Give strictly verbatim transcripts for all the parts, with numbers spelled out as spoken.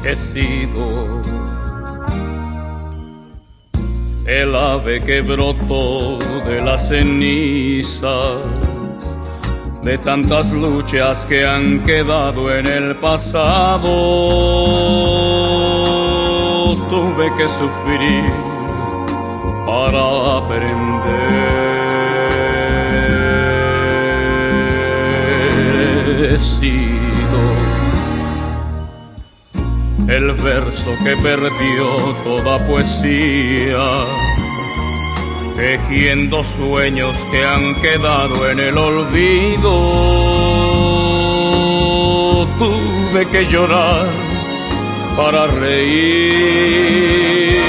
he sido el ave que brotó de las cenizas de tantas luchas que han quedado en el pasado. Tuve que sufrir para aprender. He sido el verso que perdió toda poesía, tejiendo sueños que han quedado en el olvido. Tuve que llorar para reír.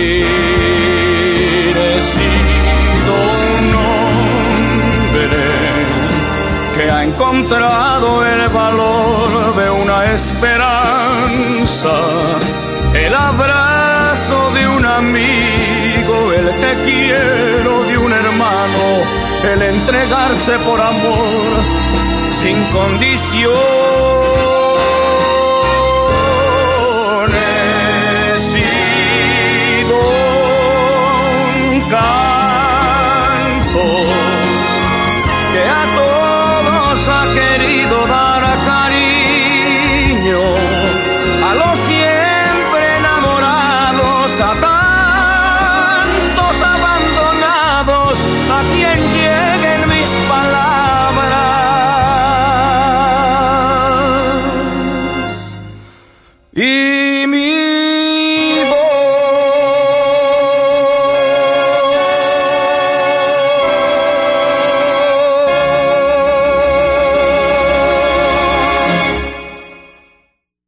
He sido un hombre que ha encontrado el valor de una esperanza, el abrazo de un amigo, el te quiero de un hermano, el entregarse por amor sin condición. He sido un canto que a todos ha querido dar cariño, a los siempre enamorados, a tantos abandonados, a quien lleguen mis palabras. Y